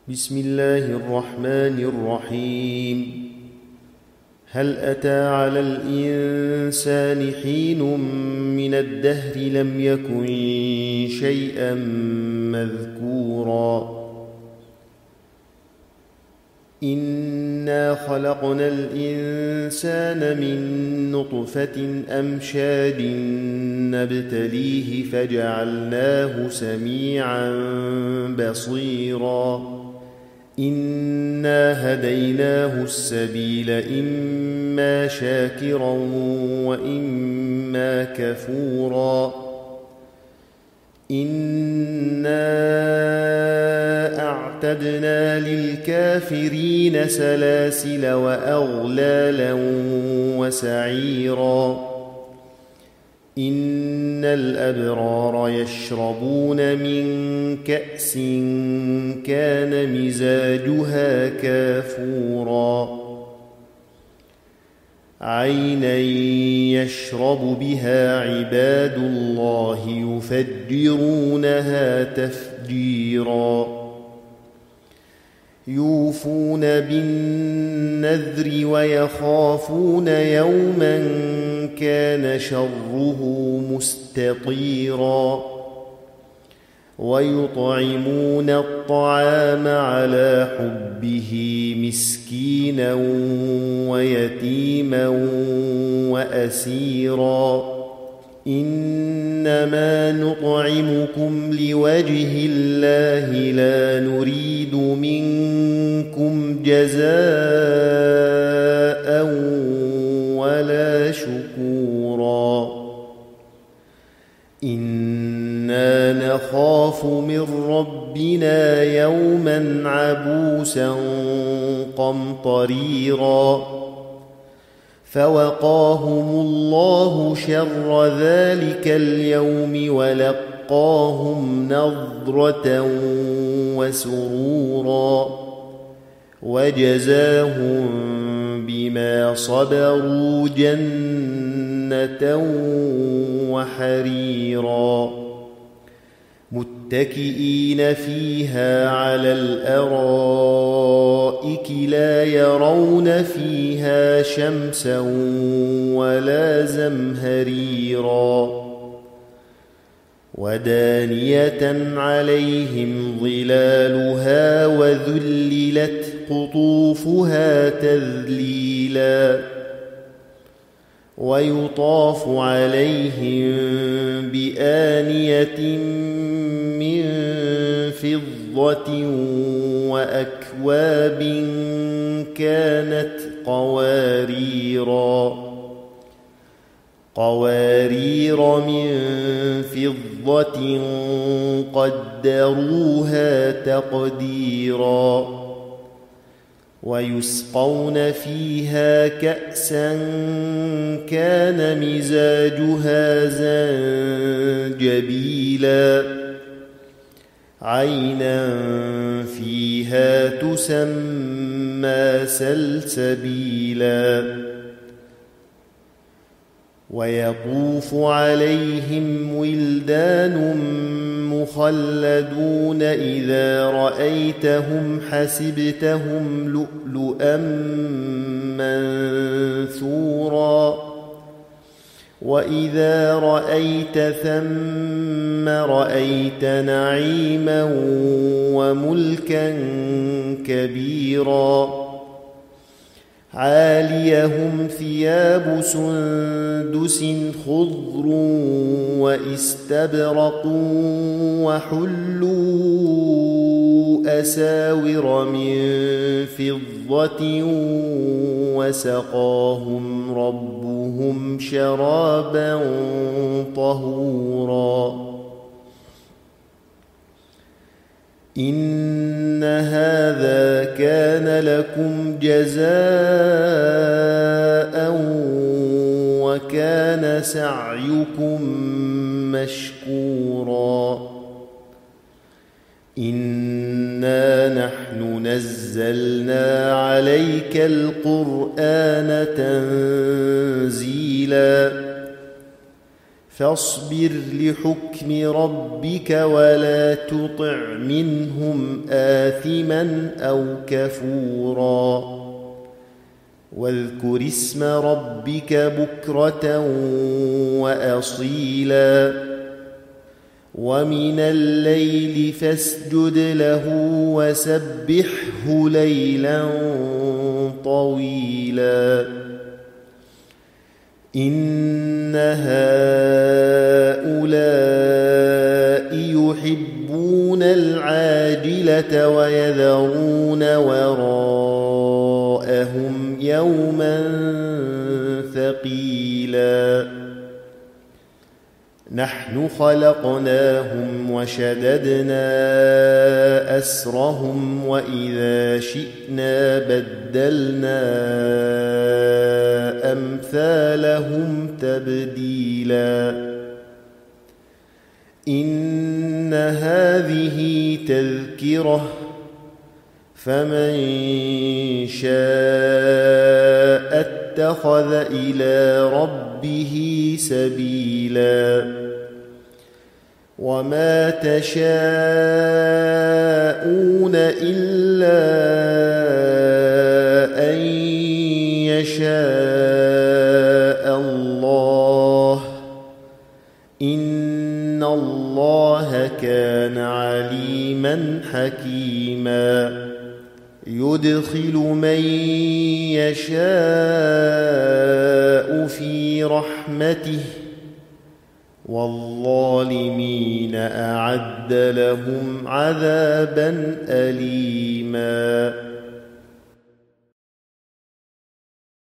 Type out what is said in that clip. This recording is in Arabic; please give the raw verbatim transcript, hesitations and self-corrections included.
بسم الله الرحمن الرحيم. هل أتى على الإنسان حين من الدهر لم يكن شيئا مذكورا إنا خلقنا الإنسان من نطفة أمشاج نبتليه فجعلناه سميعا بصيرا إنا هديناه السبيل إما شاكرا وإما كفورا إنا أعتدنا للكافرين سلاسل وأغلالا وسعيرا إن الأبرار يشربون من كأس كان مزاجها كافورا عينا يشرب بها عباد الله يفجرونها تفجيرا يوفون بالنذر ويخافون يوما كان شره مستطيرا ويطعمون الطعام على حبه مسكينا ويتيما وأسيرا إنما نطعمكم لوجه الله لا نريد منكم جزاء ولا شكورا إنا نخاف من ربنا يوما عبوسا قمطريرا فوقاهم الله شر ذلك اليوم ولقاهم نضرة وسرورا وجزاهم بما صبروا جنة وحريرا متكئين فيها على الأرائك لا يرون فيها شمسا ولا زمهريرا ودانية عليهم ظلالها وذللت قطوفها تذليلا ويطاف عليهم بآنية من فضة وأكواب كانت قواريرا قوارير من فضة قدروها تقديرا ويسقون فيها كأسا كان مزاجها زنجبيلا عينا فيها تسمى سلسبيلا ويطوف عليهم ولدان مخلدون إذا رأيتهم حسبتهم لؤلؤا منثورا وإذا رأيت ثم رأيت نعيما وملكا كبيرا عاليهم ثياب سندس خضر واستبرق وحلوا أساور من فضة وسقاهم ربهم شرابا طهورا إن هذا كان لكم جزاء وكان سعيكم مشكورا إنا نحن نزلنا عليك القرآن تنزيلا فاصبر لحكم ربك ولا تطع منهم آثما أو كفورا واذكر اسم ربك بكرة وأصيلا ومن الليل فاسجد له وسبحه ليلا طويلا إن هؤلاء يحبون العاجلة ويذرون وراءهم يوما ثقيلا نحن خلقناهم وشددنا أسرهم وإذا شئنا بدلنا أمثالهم تبديلا إن هذه تذكرة فمن شاء اتخذ إلى ربه سبيلا وما تشاءون إلا أن يشاء الله إن الله كان عليما حكيما يدخل من يشاء في رحمته والظالمين أعد لهم عذابا أليما